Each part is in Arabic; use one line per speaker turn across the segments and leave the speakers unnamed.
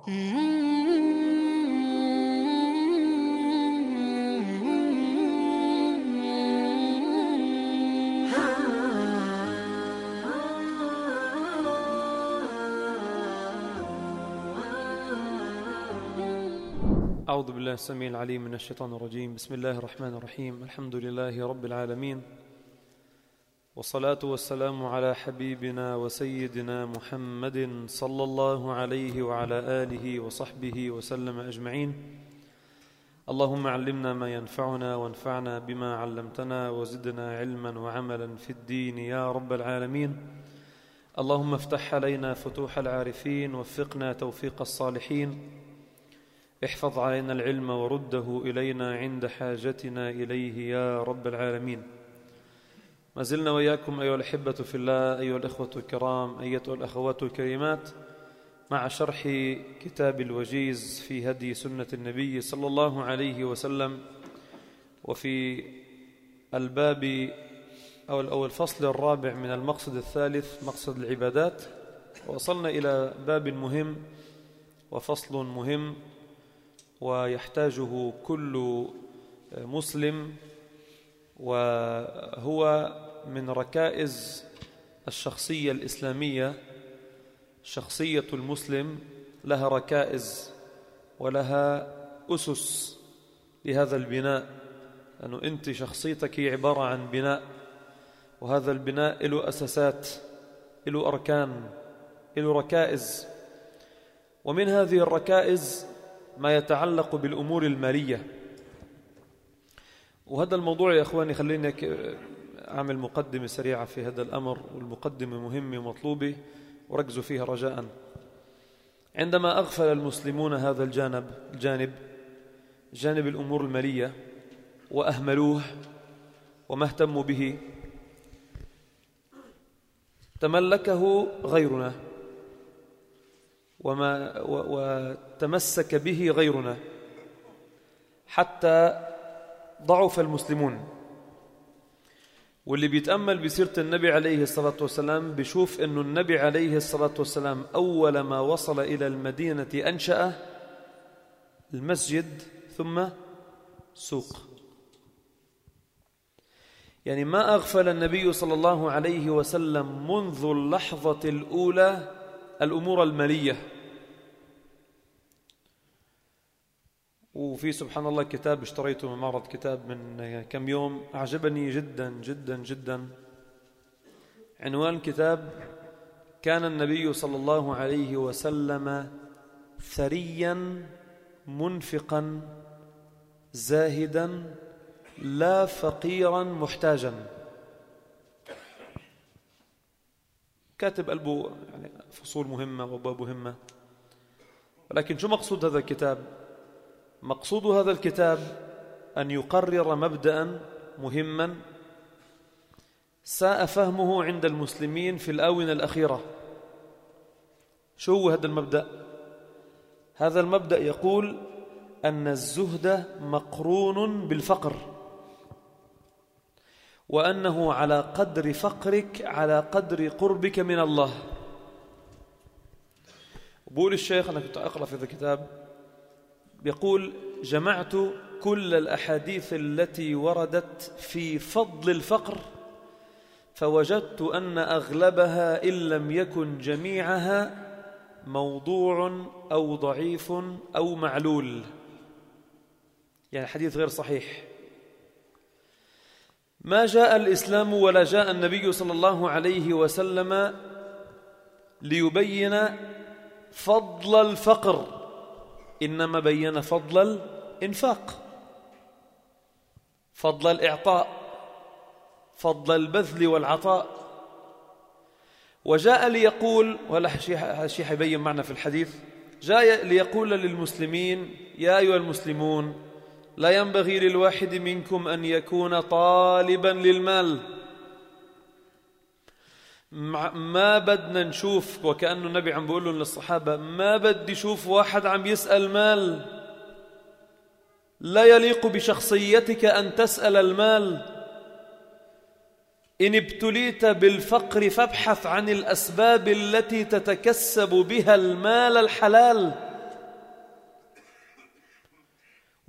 أعوذ بالله السميع العليم من الشيطان الرجيم. بسم الله الرحمن الرحيم. الحمد لله رب العالمين، والصلاة والسلام على حبيبنا وسيدنا محمد صلى الله عليه وعلى آله وصحبه وسلم أجمعين. اللهم علمنا ما ينفعنا وانفعنا بما علمتنا وزدنا علما وعملا في الدين يا رب العالمين. اللهم افتح علينا فتوح العارفين، وفقنا توفيق الصالحين، احفظ علينا العلم ورده إلينا عند حاجتنا إليه يا رب العالمين. ما زلنا وإياكم أيها الأحبة في الله، أيها الأخوة الكرام، أيتها الأخوات الكريمات، مع شرح كتاب الوجيز في هدي سنة النبي صلى الله عليه وسلم، وفي الباب أو الفصل الرابع من المقصد الثالث، مقصد العبادات. وصلنا إلى باب مهم وفصل مهم ويحتاجه كل مسلم، وهو من ركائز الشخصية الإسلامية. شخصية المسلم لها ركائز ولها أسس لهذا البناء، لأنه أنت شخصيتك هي عبارة عن بناء، وهذا البناء له أساسات، له أركان، له ركائز. ومن هذه الركائز ما يتعلق بالأمور المالية. وهذا الموضوع يا أخواني خليني أعمل مقدمة سريعة في هذا الأمر، والمقدمة مهمة ومطلوبة، وركزوا فيها رجاء. عندما أغفل المسلمون هذا جانب الأمور المالية وأهملوه وما اهتموا به، تملكه غيرنا وتمسك به غيرنا، حتى ضعف المسلمون. واللي بيتأمل بسيرة النبي عليه الصلاة والسلام بيشوف أنه النبي عليه الصلاة والسلام أول ما وصل إلى المدينة أنشأ المسجد ثم سوق. يعني ما أغفل النبي صلى الله عليه وسلم منذ اللحظة الأولى الأمور المالية. وفي سبحان الله كتاب اشتريته من معرض كتاب من كم يوم، أعجبني جدا جدا جدا. عنوان الكتاب: كان النبي صلى الله عليه وسلم ثريا منفقا زاهدا لا فقيرا محتاجا. كاتب قلبه يعني فصول مهمة وأبواب مهمة. ولكن شو مقصود هذا الكتاب؟ مقصود هذا الكتاب أن يقرر مبدأ مهما ساء فهمه عند المسلمين في الآونة الأخيرة. شو هو هذا المبدأ؟ هذا المبدأ يقول أن الزهد مقرون بالفقر، وأنه على قدر فقرك على قدر قربك من الله. بقول الشيخ، أنا كنت أقرأ في هذا الكتاب، يقول: جمعت كل الأحاديث التي وردت في فضل الفقر، فوجدت أن أغلبها إن لم يكن جميعها موضوع أو ضعيف أو معلول، يعني حديث غير صحيح. ما جاء الإسلام ولا جاء النبي صلى الله عليه وسلم ليبين فضل الفقر، إنما بين فضل الإنفاق، فضل الإعطاء، فضل البذل والعطاء. وجاء ليقول، ولا شيء حيبين معنا في الحديث، جاء ليقول للمسلمين: يا أيها المسلمون، لا ينبغي للواحد منكم أن يكون طالبا للمال. ما بدنا نشوف، وكأنه النبي عم بيقول للصحابة: ما بدي شوف واحد عم يسأل مال، لا يليق بشخصيتك أن تسأل المال. إن ابتليت بالفقر فابحث عن الأسباب التي تتكسب بها المال الحلال،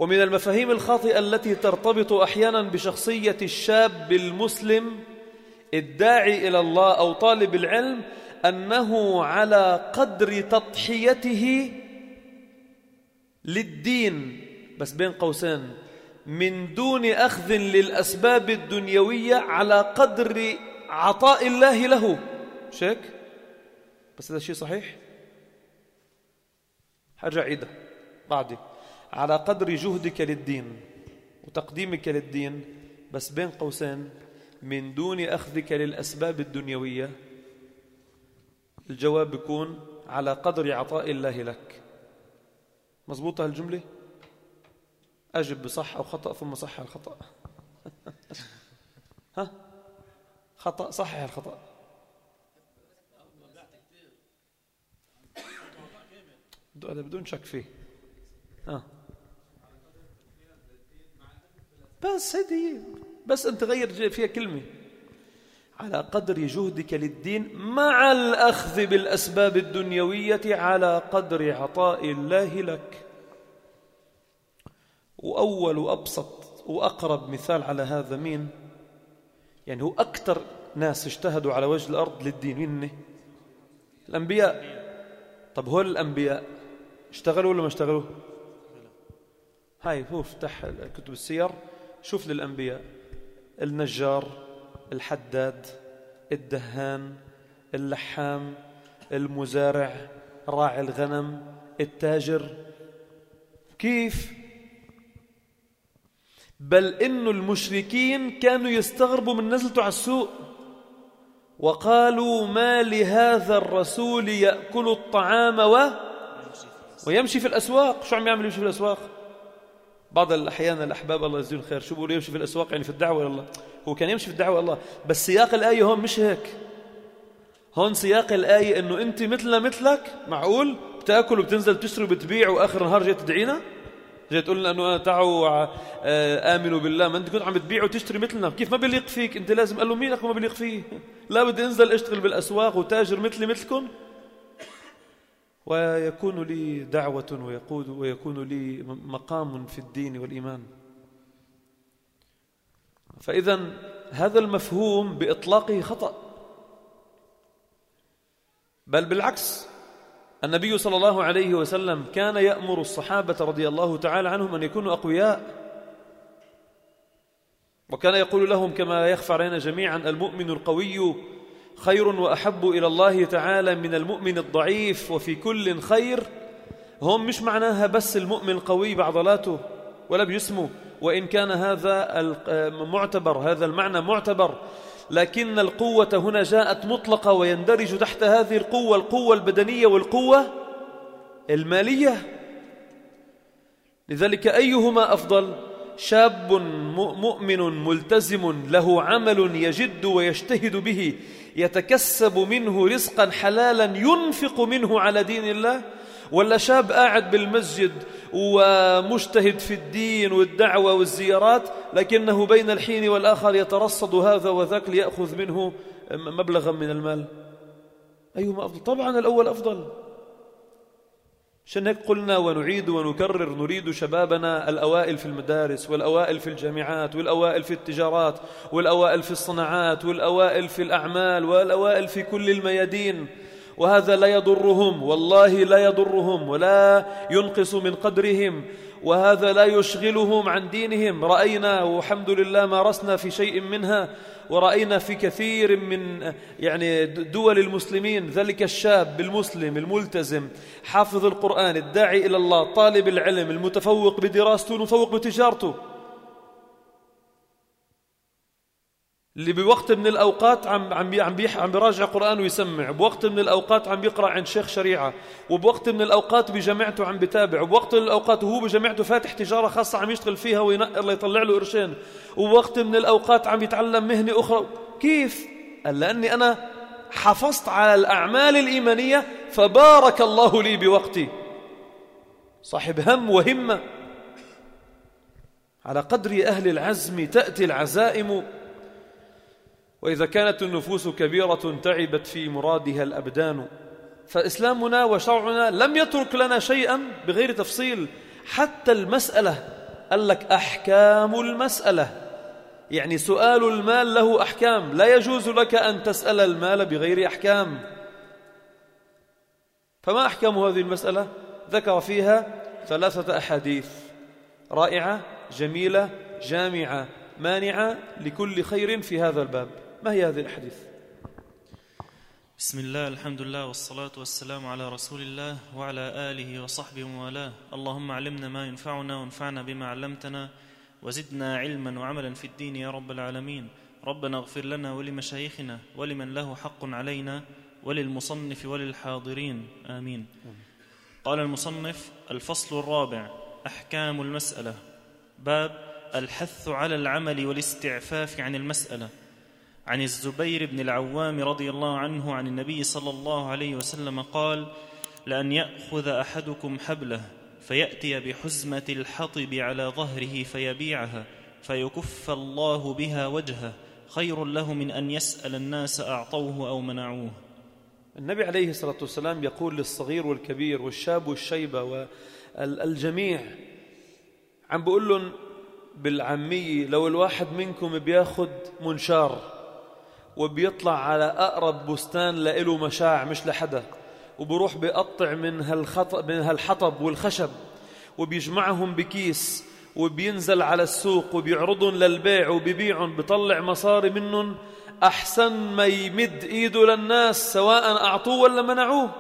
ومن المفاهيم الخاطئة التي ترتبط أحيانا بشخصية الشاب المسلم الداعي إلى الله أو طالب العلم أنه على قدر تضحيته للدين، بس بين قوسين، من دون أخذ للأسباب الدنيوية، على قدر عطاء الله له. مش هيك؟ بس هذا الشيء صحيح؟ حاجة عيدة بعدي. على قدر جهدك للدين وتقديمك للدين، بس بين قوسين، من دون أخذك للأسباب الدنيوية. الجواب بيكون على قدر عطاء الله لك. مضبوطة هالجملة؟ أجب بصح أو خطأ ثم صح الخطأ. ها؟ خطأ، صحح الخطأ. هذا بدون شك فيه. بس هذه، بس أنت غير فيها كلمة. على قدر جهدك للدين مع الأخذ بالأسباب الدنيوية على قدر عطاء الله لك. وأول وأبسط وأقرب مثال على هذا مين؟ يعني هو أكثر ناس اجتهدوا على وجه الأرض للدين مين؟ الأنبياء. طب هول الأنبياء اشتغلوا ولا ما اشتغلوا؟ هاي هو افتح كتب السير، شوف للأنبياء: النجار، الحداد، الدهان، اللحام، المزارع، راعي الغنم، التاجر. كيف؟ بل إنه المشركين كانوا يستغربوا من نزلته على السوق، وقالوا: ما لهذا الرسول يأكل الطعام ويمشي في الأسواق. شو عم يعمل يمشي في الأسواق؟ بعض الأحيان الأحباب الله يجزيهم الخير شو بيقولوا يمشي في الأسواق؟ يعني في الدعوة لله. هو كان يمشي في الدعوة لله، بس سياق الآية هون مش هيك. هون سياق الآية إنه أنت مثلنا مثلك، معقول بتأكل وبتنزل تشتري وبتبيع وآخر النهار جاي تدعينا؟ جاي تقول لنا أنه تعوا آمنوا بالله، ما أنت كنت عم بتبيع وتشتري مثلنا، كيف ما بيليق فيك أنت؟ لازم. قال له: مين أخو ما بيليق فيه؟ لا، بدي أنزل أشتغل بالأسواق وتاجر مثلي مثلكم، ويكون لي دعوة ويكون لي مقام في الدين والإيمان. فإذا هذا المفهوم بإطلاقه خطأ، بل بالعكس. النبي صلى الله عليه وسلم كان يأمر الصحابة رضي الله تعالى عنهم أن يكونوا أقوياء، وكان يقول لهم كما يخفى علينا جميعا: المؤمن القوي خير وأحب إلى الله تعالى من المؤمن الضعيف، وفي كل خير. هم مش معناها بس المؤمن القوي بعضلاته ولا بجسمه، وإن كان هذا معتبر، هذا المعنى معتبر، لكن القوة هنا جاءت مطلقة، ويندرج تحت هذه القوة البدنية والقوة المالية. لذلك أيهما أفضل؟ شاب مؤمن ملتزم له عمل يجد ويجتهد به، يتكسب منه رزقا حلالا ينفق منه على دين الله، ولا شاب قاعد بالمسجد ومجتهد في الدين والدعوة والزيارات، لكنه بين الحين والآخر يترصد هذا وذاك ليأخذ منه مبلغا من المال؟ أيهما أفضل؟ طبعا الأول أفضل. عشان هيك قلنا ونعيد ونكرر: نريد شبابنا الأوائل في المدارس، والأوائل في الجامعات، والأوائل في التجارات، والأوائل في الصناعات، والأوائل في الأعمال، والأوائل في كل الميادين. وهذا لا يضرهم، والله لا يضرهم ولا ينقص من قدرهم، وهذا لا يشغلهم عن دينهم. رأينا والحمد لله مارسنا في شيء منها، ورأينا في كثير من دول المسلمين ذلك الشاب المسلم الملتزم حافظ القرآن الداعي إلى الله طالب العلم المتفوق بدراسته المتفوق بتجارته، اللي بوقت من الأوقات عم بيراجع قرآن ويسمع، بوقت من الأوقات عم بيقرأ عند شيخ شريعة، وبوقت من الأوقات بجامعته عم بتابع، وبوقت من الأوقات وهو بجامعته فاتح تجارة خاصة عم يشتغل فيها وينقر الله يطلع له قرشين، وبوقت من الأوقات عم يتعلم مهنة أخرى. كيف؟ قال: لأني أنا حافظت على الأعمال الإيمانية فبارك الله لي بوقتي. صاحب هم وهمة. على قدر أهل العزم تأتي العزائم، وإذا كانت النفوس كبيرة تعبت في مرادها الأبدان. فإسلامنا وشرعنا لم يترك لنا شيئا بغير تفصيل. حتى المسألة قال لك أحكام المسألة، يعني سؤال المال له أحكام، لا يجوز لك أن تسأل المال بغير أحكام. فما أحكام هذه المسألة؟ ذكر فيها 3 أحاديث رائعة جميلة جامعة مانعة لكل خير في هذا الباب. ما هي هذه الأحاديث؟
بسم الله، الحمد لله، والصلاة والسلام على رسول الله وعلى آله وصحبه وموالاه. اللهم علمنا ما ينفعنا وانفعنا بما علمتنا وزدنا علما وعملا في الدين يا رب العالمين. ربنا اغفر لنا ولمشايخنا ولمن له حق علينا وللمصنف وللحاضرين آمين. قال المصنف: الفصل الرابع: أحكام المسألة. باب الحث على العمل والاستعفاف عن المسألة. عن الزبير بن العوام رضي الله عنه عن النبي صلى الله عليه وسلم قال: لأن يأخذ أحدكم حبله فيأتي بحزمة الحطب على ظهره فيبيعها فيكف الله بها وجهه خير له من أن يسأل الناس أعطوه أو منعوه.
النبي عليه الصلاة والسلام يقول للصغير والكبير والشاب والشيبة والجميع، عم بقول لهم بالعامية: لو الواحد منكم بياخد منشار وبيطلع على أقرب بستان لإله مشاع مش لحدا، وبروح بيقطع من هالحطب والخشب وبيجمعهم بكيس وبينزل على السوق وبيعرضهم للبيع وبيبيعهم، بيطلع مصاري منهم أحسن ما يمد إيده للناس سواء أعطوه ولا منعوه.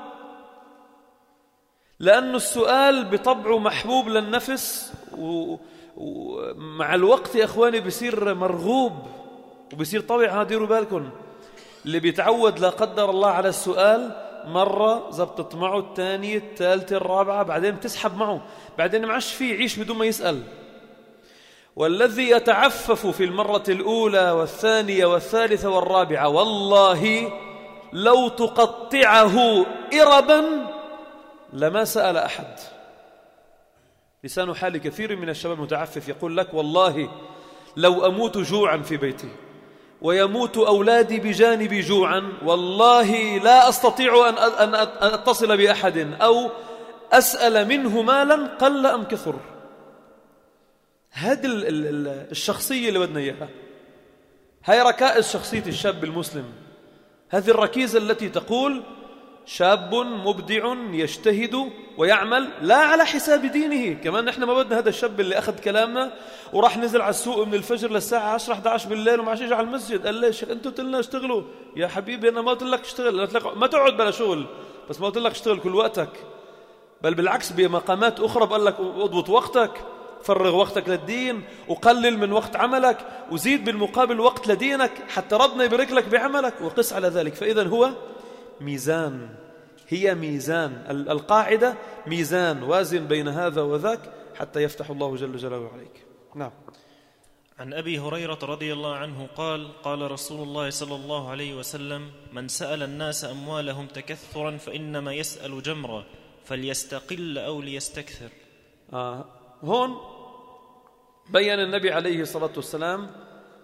لأنه السؤال بطبعه محبوب للنفس، ومع الوقت يا أخواني بيصير مرغوب وبيصير طبيعة. ديروا بالكم، اللي بيتعود لا قدر الله على السؤال مرة زبطت معه، الثانية الثالثة الرابعة، بعدين بتسحب معه، بعدين معش فيه يعيش بدون ما يسأل. والذي يتعفف في المرة الأولى والثانية والثالثة والرابعة والله لو تقطعه إربا لما سأل أحد. لسان حال كثير من الشباب المتعفف يقول لك: والله لو أموت جوعا في بيتي ويموت أولادي بجانبي جوعا والله لا أستطيع أن أتصل بأحد أو أسأل منه مالا قل أم كثر. هذه الشخصية اللي بدنا إياها، هاي ركائز شخصية الشاب المسلم. هذه الركيزة التي تقول: شاب مبدع يجتهد ويعمل لا على حساب دينه. كمان نحن ما بدنا هذا الشاب اللي أخذ كلامنا وراح نزل على السوق من الفجر للساعة 10-11 بالليل وما عادش يجي على المسجد. قال ليش أنتوا قلنا اشتغلوا؟ يا حبيبي أنا ما قلت لك اشتغل، ما تقعد بلا شغل، بس ما قلت لك اشتغل كل وقتك. بل بالعكس بمقامات أخرى بقول لك اضبط وقتك، فرغ وقتك للدين وقلل من وقت عملك وزيد بالمقابل وقت لدينك حتى ربنا يبارك لك بعملك وقس على ذلك. فإذا هو ميزان، هي ميزان، القاعدة ميزان، وازن بين هذا وذاك حتى يفتح الله جل جلاله عليك. نعم.
عن أبي هريرة رضي الله عنه قال: قال رسول الله صلى الله عليه وسلم: من سأل الناس أموالهم تكثرا فإنما يسأل جمرا فليستقل أو ليستكثر.
هون بيّن النبي عليه الصلاة والسلام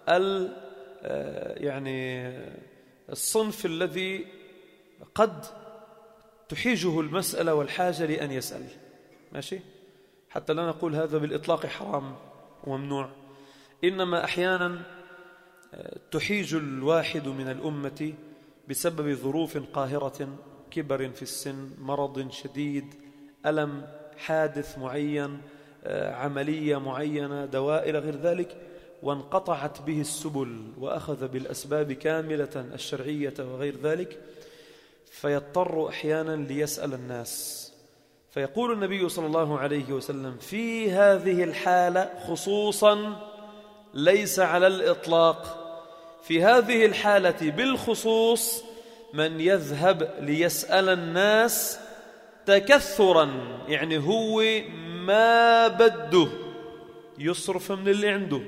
يعني الصنف الذي قد تحيجه المسألة والحاجة لأن يسأل، ماشي؟ حتى لا نقول هذا بالإطلاق حرام وممنوع، إنما أحيانا تحيج الواحد من الأمة بسبب ظروف قاهرة، كبر في السن، مرض شديد، ألم، حادث معين، عملية معينة، دواء إلى غير ذلك، وانقطعت به السبل وأخذ بالأسباب كاملة الشرعية وغير ذلك، فيضطر أحيانا ليسأل الناس. فيقول النبي صلى الله عليه وسلم: في هذه الحالة خصوصا، ليس على الإطلاق، في هذه الحالة بالخصوص من يذهب ليسأل الناس تكثرا، يعني هو ما بده يصرف من اللي عنده.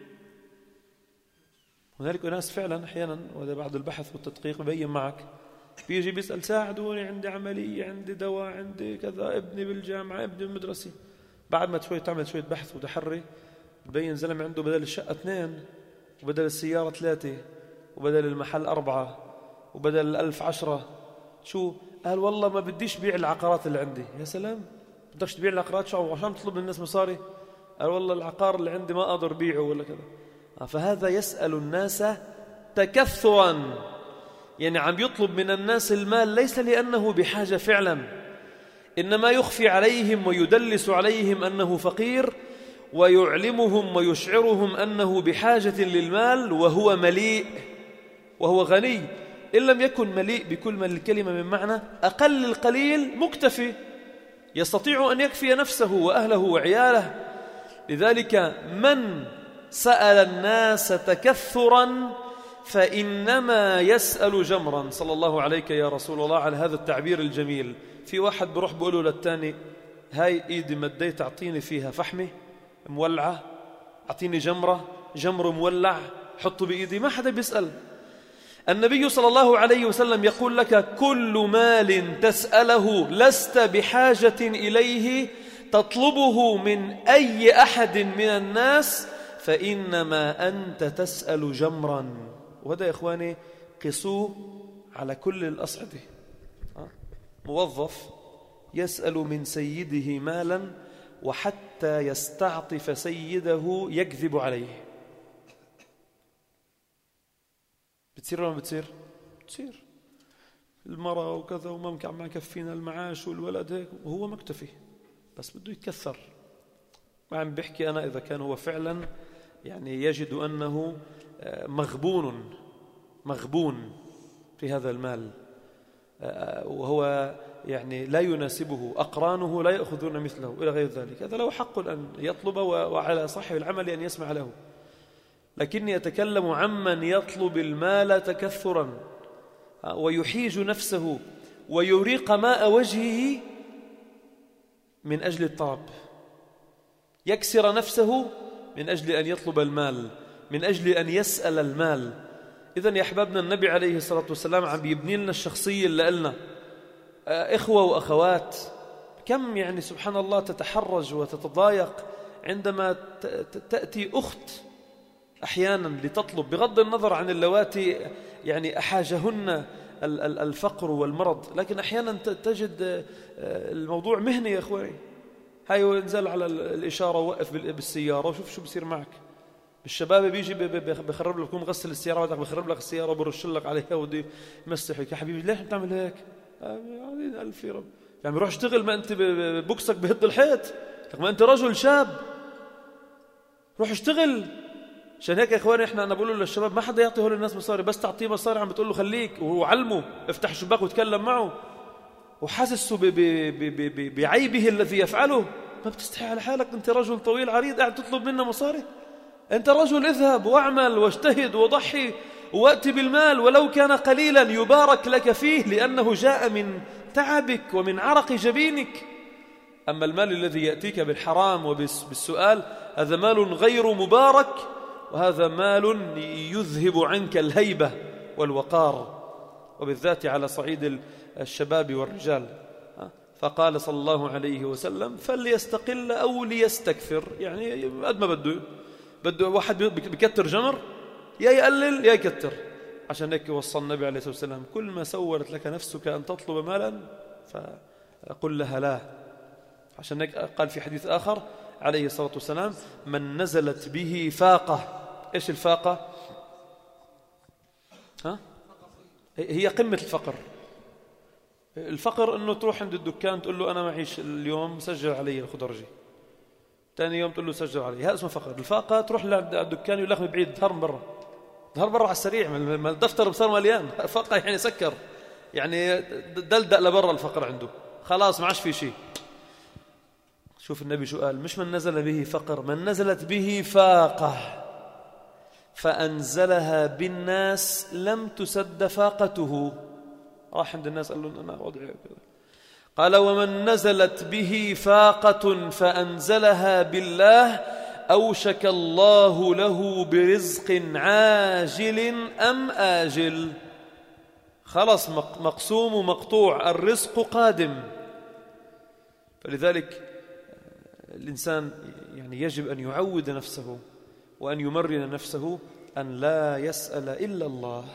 هنالك ناس فعلا أحيانا، وهذا بعد البحث والتدقيق بيّن معك، بيجي بيسأل: ساعدوني عندي عملية، عندي دواء، عندي كذا، ابني بالجامعة، ابني بالمدرسة. بعد ما تعمل شوية بحث وتحري بيّن زلمة عنده بدل الشقة 2 وبدل السيارة 3 وبدل المحل 4 وبدل 1000 10. شو قال؟ والله ما بديش بيع العقارات اللي عندي. يا سلام، بدكش تبيع العقارات؟ شو عشان تطلب من الناس مصاري؟ قال والله العقار اللي عندي ما أقدر بيعه ولا كذا. فهذا يسأل الناس تكثرا، يعني عم يطلب من الناس المال ليس لأنه بحاجة فعلا، إنما يخفي عليهم ويدلس عليهم أنه فقير، ويعلمهم ويشعرهم أنه بحاجة للمال وهو مليء وهو غني. إن لم يكن مليء بكل من الكلمة من معنى، أقل القليل مكتفي، يستطيع أن يكفي نفسه وأهله وعياله. لذلك من سأل الناس تكثرا فإنما يسأل جمرا. صلى الله عليك يا رسول الله على هذا التعبير الجميل. في واحد بروح بقوله للتاني هاي إيدي مديت أعطيني فيها فحمة مولعة، أعطيني جمر مولع حطه بإيدي. ما حدا بيسأل. النبي صلى الله عليه وسلم يقول لك كل مال تسأله لست بحاجة إليه تطلبه من أي أحد من الناس فإنما أنت تسأل جمرا. وهذا يا إخواني قسوه على كل الأصعدة. موظف يسأل من سيده مالا وحتى يستعطف سيده يكذب عليه. بتصير ولا ما بتصير؟ بتصير. المرأة وكذا وممكن عم يكفينا المعاش والولد هيك وهو مكتفي بس بده يتكثر. ما عم بحكي أنا إذا كان هو فعلا يعني يجد أنه مغبون في هذا المال وهو يعني لا يناسبه، أقرانه لا يأخذون مثله إلى غير ذلك، هذا له حق أن يطلب وعلى صاحب العمل أن يسمع له. لكني أتكلم عمن يطلب المال تكثرا ويحيج نفسه ويريق ماء وجهه من أجل الطلب، يكسر نفسه من أجل أن يطلب المال، من أجل أن يسأل المال. إذن يا أحبابنا النبي عليه الصلاة والسلام عم يبني لنا الشخصية اللي قلنا إخوة وأخوات. كم يعني سبحان الله تتحرج وتتضايق عندما تأتي أخت أحيانا لتطلب، بغض النظر عن اللواتي يعني أحاجهن الفقر والمرض، لكن أحيانا تجد الموضوع مهني يا أخواني. هاي انزل على الإشارة ووقف بالسيارة وشوف شو بصير معك. الشباب بيجي بخرب لك، مغسل السيارة بدك بخرب لك السيارة وبرش لك عليها ودي يمسحك. يا حبيبي ليش بتعمل هيك؟ يعني ألف رب، يعني روح اشتغل، ما أنت بوكسك بهد الحيط، ما أنت رجل شاب روح اشتغل. عشان هيك يا إخواني أنا بقول للشباب ما حدا يعطي هول الناس مصاري، بس تعطيه مصاري عم بتقول له خليك، وعلمه افتح الشباك وتكلم معه وحاسسه بعيبه الذي يفعله. ما بتستحي على حالك؟ أنت رجل طويل عريض قاعد تطلب منا مصاري؟ أنت رجل اذهب واعمل واجتهد وضحي وأتي بالمال ولو كان قليلا يبارك لك فيه لأنه جاء من تعبك ومن عرق جبينك. أما المال الذي يأتيك بالحرام وبالسؤال هذا مال غير مبارك، وهذا مال يذهب عنك الهيبة والوقار، وبالذات على صعيد الشباب والرجال. فقال صلى الله عليه وسلم فليستقل أو ليستكثر، يعني قد ما بده واحد بكتر جمر يا يقلل يا يكتر. عشان هيك وصى النبي عليه الصلاة والسلام كل ما سولت لك نفسك أن تطلب مالا فقل لها لا. عشان هيك قال في حديث آخر عليه الصلاة والسلام من نزلت به فاقة. إيش الفاقة؟ هي قمة الفقر. الفقر أنه تروح عند الدكان تقول له أنا معيش اليوم سجل علي الخضرجي، ثاني يوم تقول له سجل علي، هذا اسمه فقر. الفاقة تروح للدكان يقول لك بعيد ظهر برا على السريع، ما الدفتر بصير مليان. فاقة يعني سكر، يعني دلدق لبرا الفقر عنده خلاص ما عادش في شيء. شوف النبي شو قال، مش من نزل به فقر، من نزلت به فاقة فأنزلها بالناس لم تسد فاقته. راح عند الناس قال لهم أنا وضعي كذا. قال ومن نزلت به فاقة فأنزلها بالله أوشك الله له برزق عاجل أم آجل. خلص مقسوم ومقطوع، الرزق قادم. فلذلك الإنسان يعني يجب أن يعود نفسه وأن يمرن نفسه أن لا يسأل إلا الله.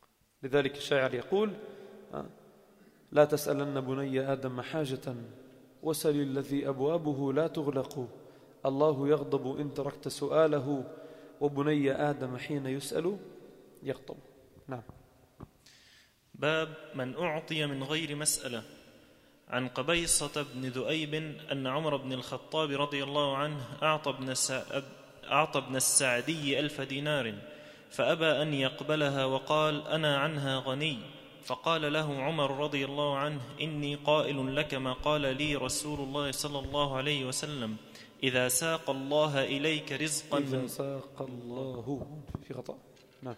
لذلك الشاعر يقول لا تسألن بني آدم حاجة وسل الذي أبوابه لا تغلق، الله يغضب إن تركت سؤاله، وبني آدم حين يسأل يغضب. نعم.
باب من أعطي من غير مسألة. عن قبيصة بن ذؤيب أن عمر بن الخطاب رضي الله عنه أعطى ابن السعدي 1000 دينار، فأبى أن يقبلها وقال: أنا عنها غني. فقال له عمر رضي الله عنه: إني قائل لك ما قال لي رسول الله صلى الله عليه وسلم: إذا ساق الله إليك رزقا
إذا ساق الله في خطأ. نعم.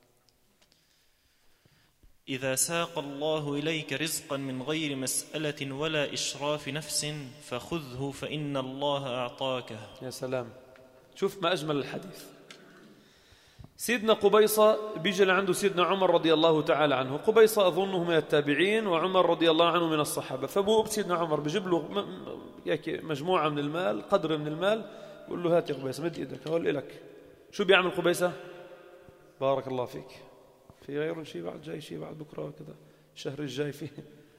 إذا ساق الله إليك رزقا من غير مسألة ولا إشراف نفس فخذه فإن الله أعطاك.
يا سلام، شوف ما أجمل الحديث. سيدنا قبيصة بيجي لعنده سيدنا عمر رضي الله تعالى عنه. قبيصة أظنه من التابعين وعمر رضي الله عنه من الصحابة. فبوق سيدنا عمر بيجيب له مجموعة من المال، قدر من المال، بقول له: هات يا قبيصة، مد إيدك، هول إلك. شو بيعمل قبيصة؟ بارك الله فيك، في غير شيء بعد جاي، شيء بعد بكرة كذا، الشهر الجاي فيه،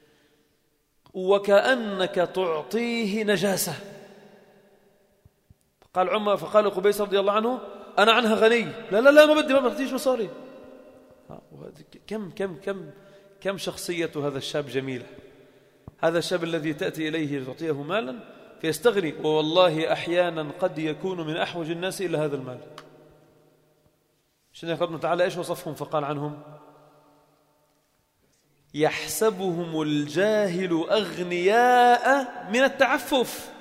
وكأنك تعطيه نجاسة. قال عمر، فقال قبيصة رضي الله عنه: أنا عنها غني. لا لا لا، ما بدي، ما بديش مصاري. كم شخصية هذا الشاب جميلة. هذا الشاب الذي تأتي إليه تعطيه مالا فيستغني، والله أحيانا قد يكون من أحوج الناس إلى هذا المال. شنو ربنا تعالى إيش وصفهم؟ فقال عنهم: يحسبهم الجاهل أغنياء من التعفف،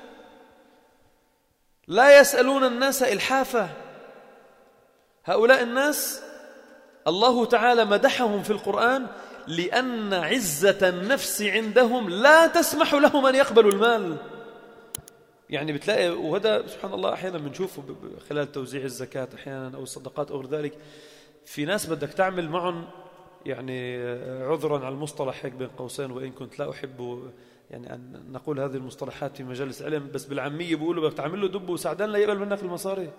لا يسألون الناس إلحافا. هؤلاء الناس الله تعالى مدحهم في القرآن لأن عزة النفس عندهم لا تسمح لهم أن يقبلوا المال. يعني بتلاقي، وهذا سبحان الله أحيانا بنشوفه خلال توزيع الزكاة أحيانا أو الصدقات أو غير ذلك، في ناس بدك تعمل معهم يعني عذرا على المصطلح هيك بين قوسين، وإن كنت لا أحب يعني أن نقول هذه المصطلحات في مجالس علم، بس بالعامية بيقولوا بدك تعمل له دب وسعدان لا يقبل منك المصاري،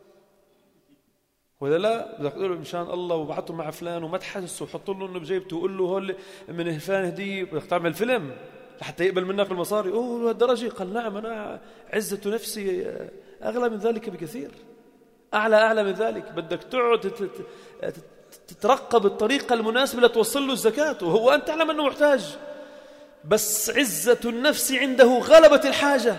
ولا لا بدك تقول له مشان الله وبعته مع فلان وما تحسسه وحط له انه بجيبته وقول له هول من فلان هديه، بدك تعمل فيلم لحتى يقبل منك المصاري. اوه لهالدرجه؟ قال نعم، انا عزه نفسي اغلى من ذلك بكثير، اعلى من ذلك. بدك تقعد تترقب الطريقه المناسبه لتوصل له الزكاه، وهو انت تعلم انه محتاج، بس عزه النفس عنده غلبت الحاجه،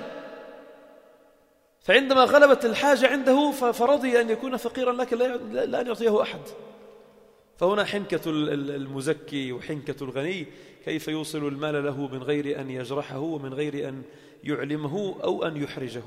فعندما غلبت الحاجة عنده فرضي أن يكون فقيرا لكن لا أن يعطيه أحد. فهنا حنكة المزكي وحنكة الغني، كيف يوصل المال له من غير أن يجرحه ومن غير أن يعلمه أو أن يحرجه.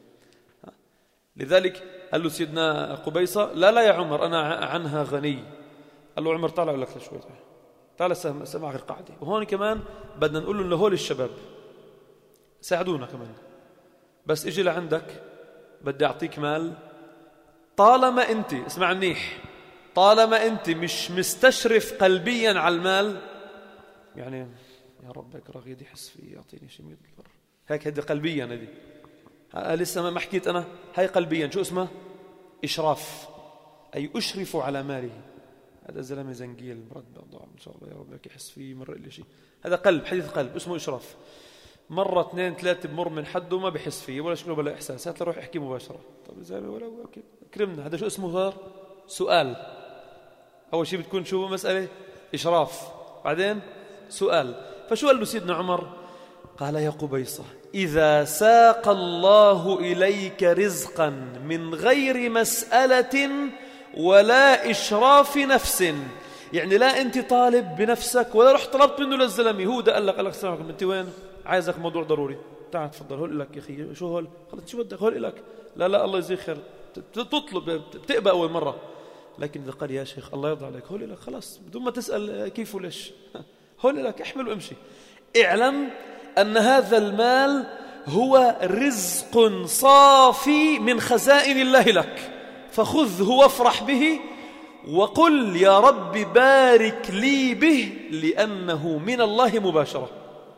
لذلك قال له سيدنا قبيصة: لا يا عمر، أنا عنها غني. قال له عمر: طالع لك شوي، تعال سمع القاعدة. وهون كمان بدنا نقول له لهول الشباب ساعدونا كمان، بس اجي لعندك بدي أعطيك مال، طالما أنت اسمع منيح، طالما أنت مش مستشرف قلبيا على المال، يعني يا رب هيك رغيد يحس فيه يعطيني شيء $100 هيك، هذه قلبيا، هذه لسه ما حكيت أنا، هاي قلبيا شو اسمه؟ إشراف، أي أشرف على ماله. هذا زلمة زنقيل مرتب إن شاء الله، يا رب هيك يحس فيه مرة إلي شيء، هذا قلب، حديث قلب اسمه إشراف. مرة 2 3 بمر من حد وما بحس فيه ولا شكله بلا إحساس، هات روح احكي مباشرة. طب إذا ولا كرمنا، هذا شو اسمه؟ صار سؤال. أول شيء بتكون شو مسألة؟ إشراف، بعدين سؤال. فشو قال له سيدنا عمر؟ قال: يا قبيصة، إذا ساق الله إليك رزقا من غير مسألة ولا إشراف نفس، يعني لا أنت طالب بنفسك ولا رحت طلبت منه للزلمة، هو ده قال لك السلام عليكم أنت وين؟ عايزك موضوع ضروري، تعال تفضل، هول لك يا أخي. شو هول؟ خلص شو بدك؟ هول لك. لا الله يجزيك خير، تطلب بتقبل أول مرة، لكن إذا قال يا شيخ الله يرضى عليك هول لك، خلاص بدون ما تسأل كيف وليش، هول لك، احمل وامشي. اعلم أن هذا المال هو رزق صافي من خزائن الله لك، فخذه وافرح به وقل يا رب بارك لي به لأنه من الله مباشرة.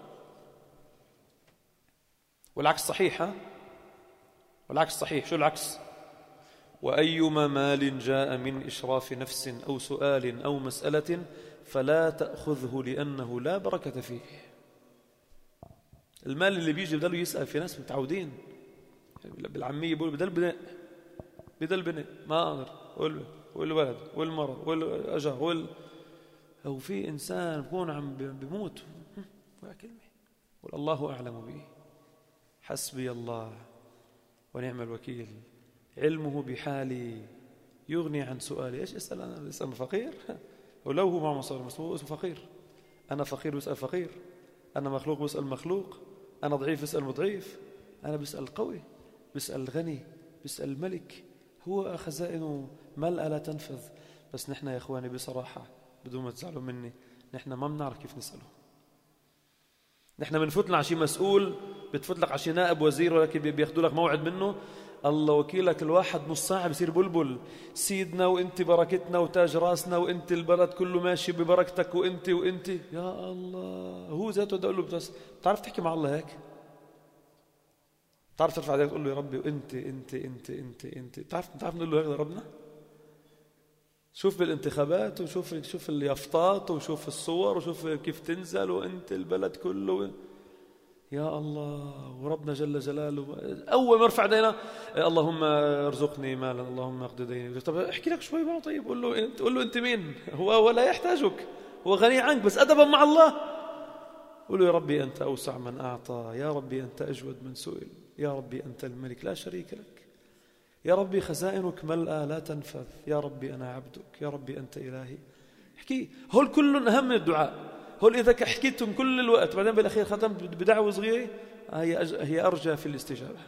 والعكس صحيح، ها؟ والعكس صحيح. شو العكس؟ وأيما مال جاء من إشراف نفس أو سؤال أو مسألة فلا تأخذه لأنه لا بركة فيه. المال اللي بيجي بدل يسأل، في ناس متعودين بالعامية بيقول بدل البناء ما أقدر، والولد والمرض والأجر أو في إنسان بكون عم بيموت كلمة والله أعلم به، حسبي الله ونعم الوكيل، علمه بحالي يغني عن سؤالي. إيش أسأل أنا؟ أسأل فقير؟ ولو هو مع مصاري هو اسمه فقير. أنا فقير بسأل فقير، أنا مخلوق بسأل مخلوق، أنا ضعيف بسأل مضعيف، أنا بسأل قوي بسأل غني بسأل الملك. هو خزائنه ملأ لا تنفذ. بس نحن يا إخواني بصراحة بدون ما تزعلوا مني، نحن ما بنعرف كيف نسأله. نحن بنفوت على شي مسؤول، بتفوت لك على شي نائب وزير ولكن بياخذوا لك موعد منه، الله وكيلك الواحد نص ساعة بصير بلبل. سيدنا وانت بركتنا وتاج راسنا وانت البلد كله ماشي ببركتك وانت يا الله. هو ذاته بدي اقول له بس بتعرف تحكي مع الله هيك؟ بتعرف ترفع يدك تقول له يا ربي وانت انت بتعرف نقول له هيك لربنا؟ شوف بالانتخابات وشوف اليافطات وشوف الصور وشوف كيف تنزل وانت البلد كله يا الله. وربنا جل جلاله اول ما يرفع ايدينا اللهم ارزقني مالا اللهم اقض ديني. طب احكي لك شوي معه. طيب قول له انت مين؟ هو ولا يحتاجك، هو غني عنك، بس ادبا مع الله قول له يا ربي انت اوسع من اعطى، يا ربي انت اجود من سئل، يا ربي انت الملك لا شريك لك، يا ربي خزائنك ملأى لا تنفذ، يا ربي أنا عبدك، يا ربي أنت إلهي. احكي. هول كلهم أهم من الدعاء. هول إذا حكيتهم كل الوقت بعدين بالأخير ختم بدعوة صغيرة هي أرجى في الاستجابة.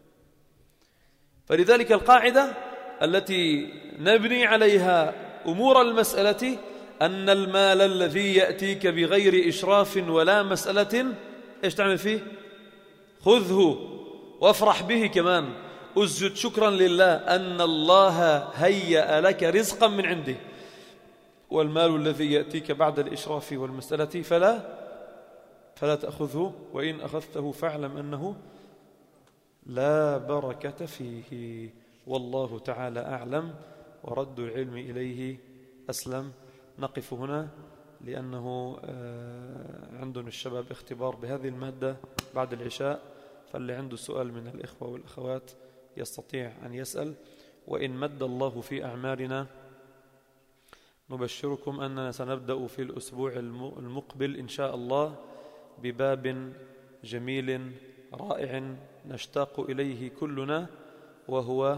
فلذلك القاعدة التي نبني عليها أمور المسألة أن المال الذي يأتيك بغير إشراف ولا مسألة إيش تعمل فيه؟ خذه وافرح به كمان. أسجد شكرا لله أن الله هيأ لك رزقا من عنده. والمال الذي يأتيك بعد الإشراف والمسألة فلا تأخذه، وإن أخذته فاعلم أنه لا بركة فيه. والله تعالى أعلم ورد العلم إليه أسلم. نقف هنا لأنه عندنا الشباب اختبار بهذه المادة بعد العشاء، فاللي عنده سؤال من الإخوة والأخوات يستطيع أن يسأل. وإن مد الله في أعمارنا نبشركم أننا سنبدأ في الأسبوع المقبل إن شاء الله بباب جميل رائع نشتاق إليه كلنا، وهو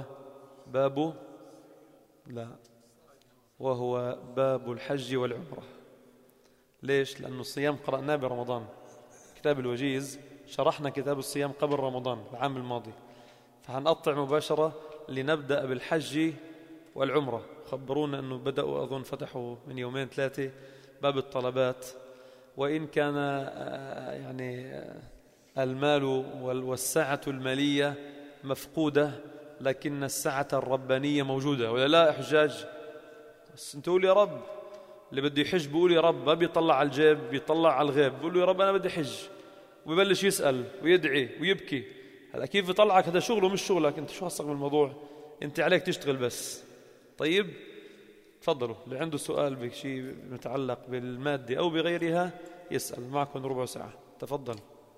باب الحج والعمرة. ليش؟ لأن الصيام قرأناه برمضان، كتاب الوجيز شرحنا كتاب الصيام قبل رمضان العام الماضي، فهنقطع مباشرة لنبدأ بالحج والعمرة. خبرونا أنه بدأوا أظن فتحوا من 2-3 باب الطلبات. وإن كان يعني المال والسعة المالية مفقودة، لكن السعة الربانية موجودة، ولا لا حجاج؟ بس انت قول يا رب. اللي بده يحج بيقول يا رب، ما بيطلع على الجيب، بيطلع على الغيب، بيقول له يا رب أنا بدي حج، ويبلش يسأل ويدعي ويبكي. هذا كيف يطلعك؟ هذا شغله مش شغلك انت. شو هصك بالموضوع؟ انت عليك تشتغل بس. طيب تفضلوا، اللي عنده سؤال بشيء متعلق بالمادة أو بغيرها يسأل. معكم ربع ساعة، تفضل.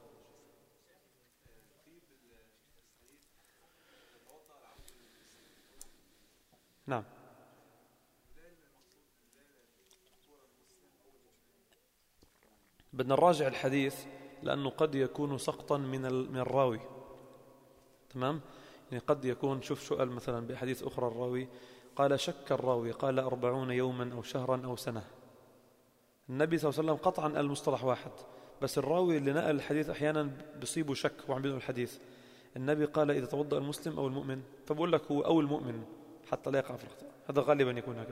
نعم. بدنا نراجع الحديث لأنه قد يكون سقطا من الراوي. تمام؟ يعني قد يكون شوف سؤال مثلا بحديث أخرى الراوي قال شك الراوي قال 40 يوما أو شهرا أو سنة. النبي صلى الله عليه وسلم قطعا المصطلح واحد، بس الراوي اللي نقل الحديث أحيانا بيصيبه شك وعم بينقل الحديث. النبي قال إذا توضأ المسلم أو المؤمن، فبقول لك هو أو المؤمن حتى لا يقع في الخطأ. هذا غالبا يكون هكذا.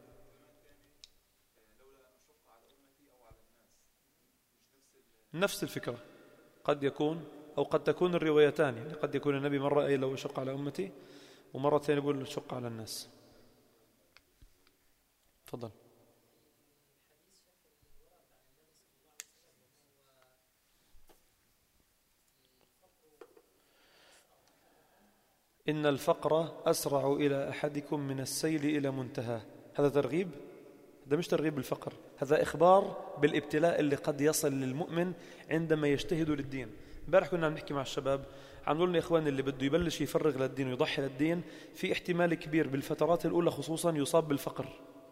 نفس الفكرة قد يكون، أو قد تكون الروايتان. يعني قد يكون النبي مرة أي لو شق على أمتي، ومرة ثانية يقول شق على الناس. تفضل. إن الفقر أسرع إلى أحدكم من السيل إلى منتهى. هذا ترغيب؟ هذا مش ترغيب بالفقر، هذا إخبار بالابتلاء اللي قد يصل للمؤمن عندما يجتهد للدين. امبارح كنا عم نحكي مع الشباب، عم نقول يا إخواني اللي بده يبلش يفرغ للدين ويضحي للدين في احتمال كبير بالفترات الأولى خصوصا يصاب بالفقر،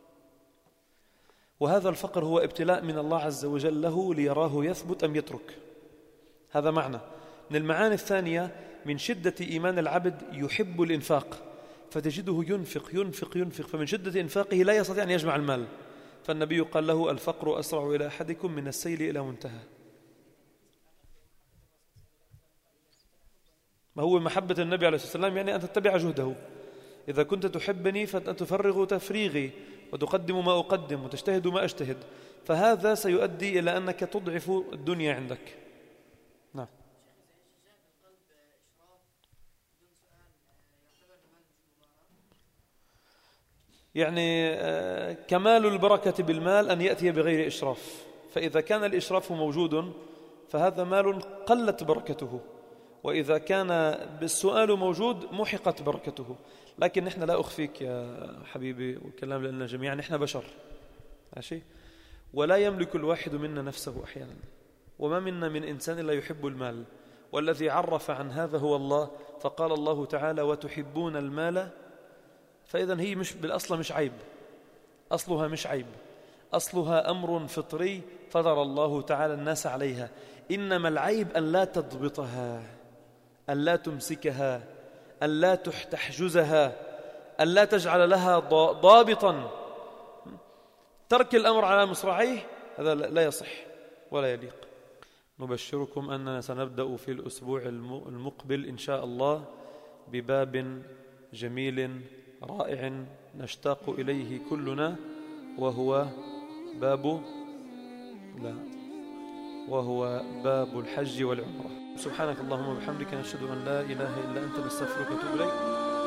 وهذا الفقر هو ابتلاء من الله عز وجل له ليراه يثبت أم يترك. هذا معنى. من المعاني الثانية من شدة إيمان العبد يحب الإنفاق، فتجده ينفق ينفق ينفق، فمن شدة إنفاقه لا يستطيع أن يجمع المال، فالنبي قال له الفقر أسرع إلى أحدكم من السيل إلى منتهى. ما هو محبة النبي عليه الصلاة والسلام يعني أن تتبع جهده. إذا كنت تحبني فأن تفرغ تفريغي وتقدم ما أقدم وتجتهد ما أجتهد، فهذا سيؤدي إلى أنك تضعف الدنيا عندك. نعم. يعني كمال البركة بالمال أن يأتي بغير إشراف، فإذا كان الإشراف موجود فهذا مال قلت بركته، وإذا كان بالسؤال موجود محقت بركته. لكن نحن لا أخفيك يا حبيبي والكلام لنا جميعا، نحن بشر ماشي، ولا يملك الواحد منا نفسه أحيانا، وما منا من إنسان لا يحب المال، والذي عرف عن هذا هو الله، فقال الله تعالى وتحبون المال. فإذا هي مش بالأصل مش عيب، أصلها مش عيب، أصلها أمر فطري فطر الله تعالى الناس عليها، إنما العيب أن لا تضبطها، أن لا تمسكها، أن لا تحجزها، أن لا تجعل لها ضابطا. ترك الأمر على مصراعيه هذا لا يصح ولا يليق. نبشركم أننا سنبدأ في الأسبوع المقبل إن شاء الله بباب جميل رائع نشتاق إليه كلنا، وهو باب الحج والعمرة. سبحانك اللهم وبحمدك، نشهد أن لا إله إلا أنت، نستغفرك ونتوب إليك.